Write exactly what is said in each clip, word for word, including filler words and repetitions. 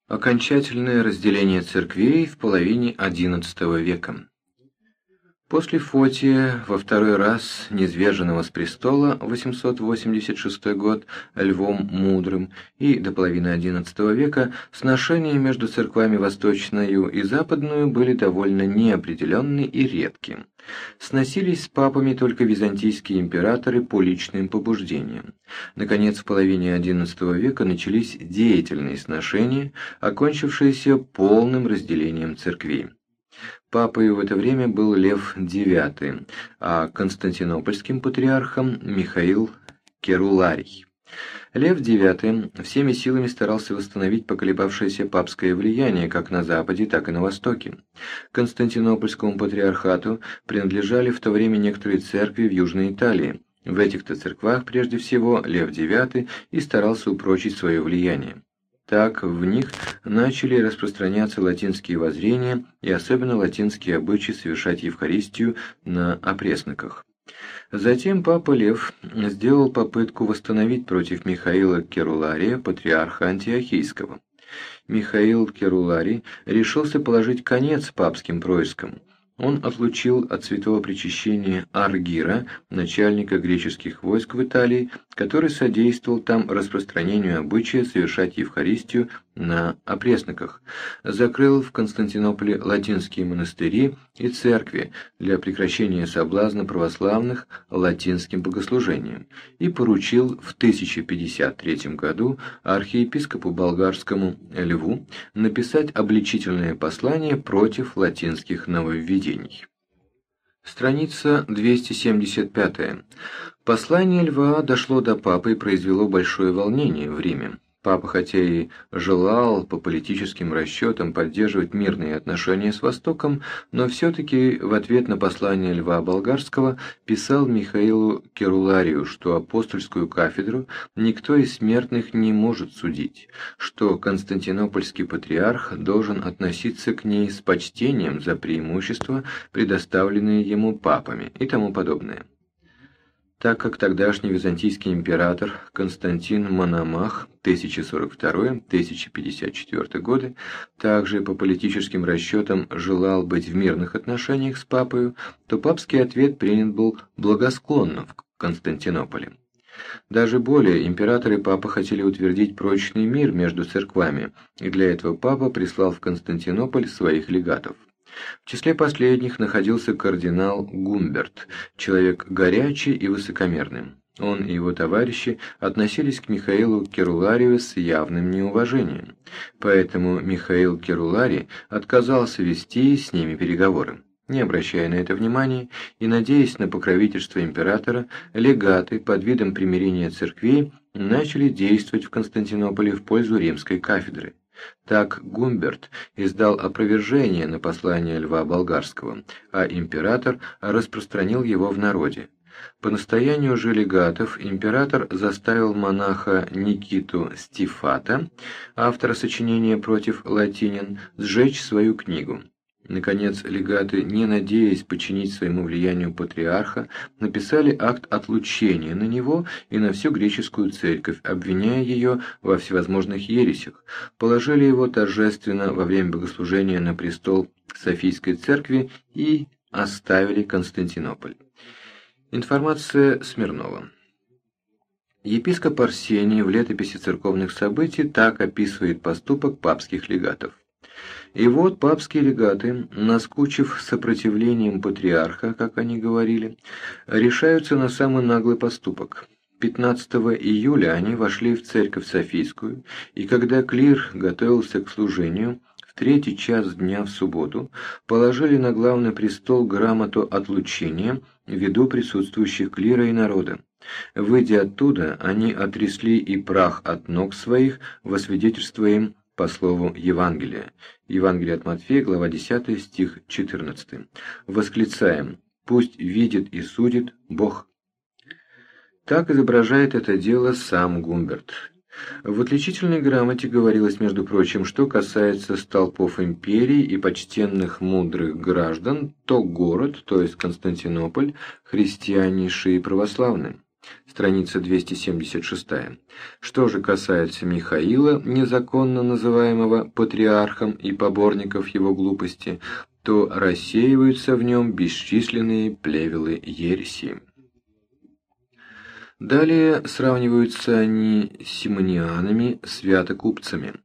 Окончательное разделение церквей в половине одиннадцатого века. После Фотия, во второй раз низверженного с престола, восемьсот восемьдесят шестой год, Львом Мудрым, и до половины одиннадцатого века сношения между церквами восточную и западную были довольно неопределенны и редки. Сносились с папами только византийские императоры по личным побуждениям. Наконец, в половине одиннадцатого века начались деятельные сношения, окончившиеся полным разделением церквей. Папой в это время был Лев девятый, а константинопольским патриархом Михаил Керуларий. Лев девятый всеми силами старался восстановить поколебавшееся папское влияние как на Западе, так и на Востоке. Константинопольскому патриархату принадлежали в то время некоторые церкви в Южной Италии. В этих-то церквах прежде всего Лев девятый и старался упрочить свое влияние. Так в них начали распространяться латинские воззрения и особенно латинские обычаи совершать Евхаристию на опресноках. Затем папа Лев сделал попытку восстановить против Михаила Керулария, патриарха Антиохийского. Михаил Керуларий решился положить конец папским проискам. Он отлучил от святого причащения Аргира, начальника греческих войск в Италии, который содействовал там распространению обычая совершать Евхаристию на опресноках, закрыл в Константинополе латинские монастыри и церкви для прекращения соблазна православных латинским богослужением и поручил в тысяча пятьдесят третьем году архиепископу болгарскому Льву написать обличительное послание против латинских нововведений. Страница двести семьдесят пятая. Послание Льва дошло до папы и произвело большое волнение в Риме. Папа, хотя и желал по политическим расчетам поддерживать мирные отношения с Востоком, но все-таки в ответ на послание Льва Болгарского писал Михаилу Керуларию, что апостольскую кафедру никто из смертных не может судить, что константинопольский патриарх должен относиться к ней с почтением за преимущества, предоставленные ему папами и тому подобное. Так как тогдашний византийский император Константин Мономах тысяча сорок второй — тысяча пятьдесят четвёртый годы также по политическим расчетам желал быть в мирных отношениях с папою, то папский ответ принят был благосклонно в Константинополе. Даже более, император и папа хотели утвердить прочный мир между церквами, и для этого папа прислал в Константинополь своих легатов. В числе последних находился кардинал Гумберт, человек горячий и высокомерный. Он и его товарищи относились к Михаилу Керуларию с явным неуважением, поэтому Михаил Керуларий отказался вести с ними переговоры. Не обращая на это внимания и надеясь на покровительство императора, легаты под видом примирения церквей начали действовать в Константинополе в пользу римской кафедры. Так Гумберт издал опровержение на послание Льва Болгарского, а император распространил его в народе. По настоянию же легатов император заставил монаха Никиту Стифата, автора сочинения против латинин, сжечь свою книгу. Наконец, легаты, не надеясь подчинить своему влиянию патриарха, написали акт отлучения на него и на всю греческую церковь, обвиняя ее во всевозможных ересях, положили его торжественно во время богослужения на престол Софийской церкви и оставили Константинополь. Информация Смирнова. Епископ Арсений в летописи церковных событий так описывает поступок папских легатов. И вот папские легаты, наскучив сопротивлением патриарха, как они говорили, решаются на самый наглый поступок. пятнадцатого июля они вошли в церковь Софийскую, и когда клир готовился к служению, в третий час дня в субботу положили на главный престол грамоту отлучения ввиду присутствующих клира и народа. Выйдя оттуда, они отрясли и прах от ног своих во свидетельство им по слову Евангелия. Евангелие от Матфея, глава десятая, стих четырнадцатый. Восклицаем: «Пусть видит и судит Бог». Так изображает это дело сам Гумберт. В отличительной грамоте говорилось, между прочим, что касается столпов империи и почтенных мудрых граждан, то город, то есть Константинополь, христианнейший и православный. страница двести семьдесят шесть. Что же касается Михаила, незаконно называемого патриархом и поборников его глупости, то рассеиваются в нем бесчисленные плевелы ереси. Далее сравниваются они с симонианами, святокупцами,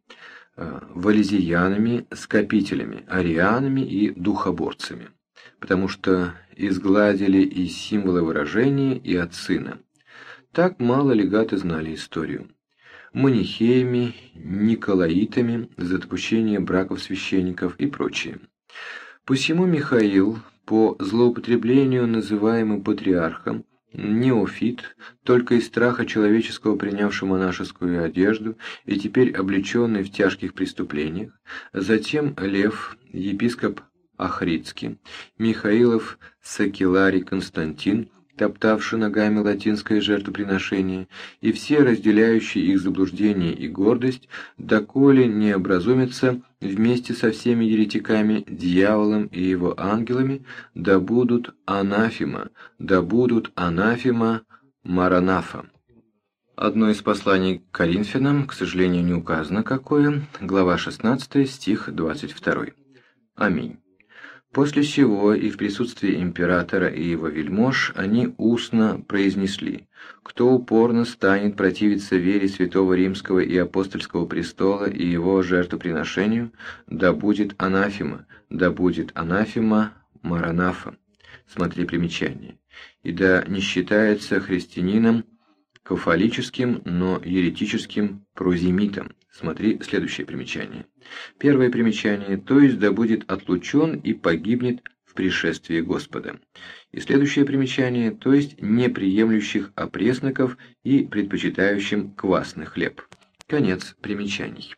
валезиянами, скопителями, арианами и духоборцами, потому что изгладили и символы выражения, и от сына. Так мало легаты знали историю. Манихеями, николаитами за допущение браков священников и прочее. Посему Михаил, по злоупотреблению называемый патриархом, неофит, только из страха человеческого принявший монашескую одежду и теперь облеченный в тяжких преступлениях, затем Лев, епископ Ахридский, Михаилов Сакеларий Константин, топтавший ногами латинское жертвоприношение, и все разделяющие их заблуждение и гордость, доколе не образумятся вместе со всеми еретиками, дьяволом и его ангелами, да будут анафема, да будут анафема маранафа. Одно из посланий к Коринфянам, к сожалению, не указано какое, глава шестнадцатая, стих двадцать второй. Аминь. После сего и в присутствии императора и его вельмож они устно произнесли: «Кто упорно станет противиться вере Святого Римского и Апостольского престола и его жертвоприношению, да будет анафема, да будет анафема маранафа». Смотри примечание. «И да не считается христианином кафолическим, но еретическим прозимитом». Смотри следующее примечание. Первое примечание, то есть да будет отлучен и погибнет в пришествии Господа. И следующее примечание, то есть неприемлющих опресноков и предпочитающим квасный хлеб. Конец примечаний.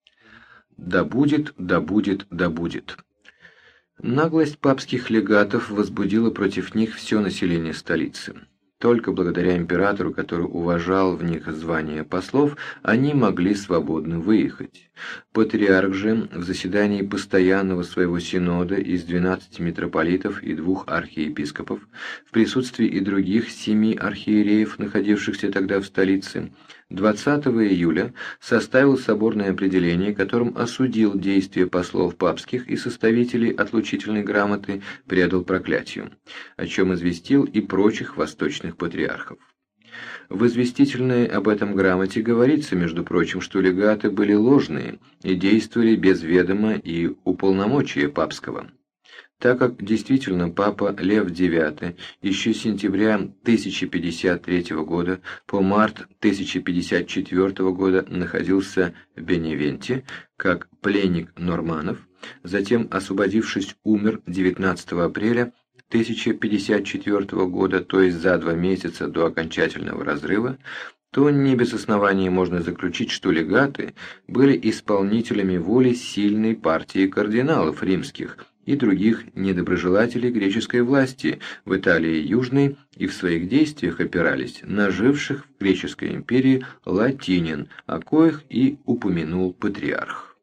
Да будет, да будет, да будет. Наглость папских легатов возбудила против них все население столицы. Только благодаря императору, который уважал в них звание послов, они могли свободно выехать. Патриарх же в заседании постоянного своего синода из двенадцати митрополитов и двух архиепископов, в присутствии и других семи архиереев, находившихся тогда в столице, двадцатого июля составил соборное определение, которым осудил действия послов папских и составителей отлучительной грамоты, предал проклятию, о чем известил и прочих восточных патриархов. В известительной об этом грамоте говорится, между прочим, что легаты были ложные и действовали без ведома и уполномочия папского. Так как действительно папа Лев девятый еще с сентября тысяча пятьдесят третьего года по март тысяча пятьдесят четвёртого года находился в Беневенте как пленник норманнов, затем, освободившись, умер девятнадцатого апреля тысяча пятьдесят четвёртого года, то есть за два месяца до окончательного разрыва, то не без оснований можно заключить, что легаты были исполнителями воли сильной партии кардиналов римских и других недоброжелателей греческой власти в Италии Южной и в своих действиях опирались на живших в греческой империи латинин, о коих и упомянул патриарх.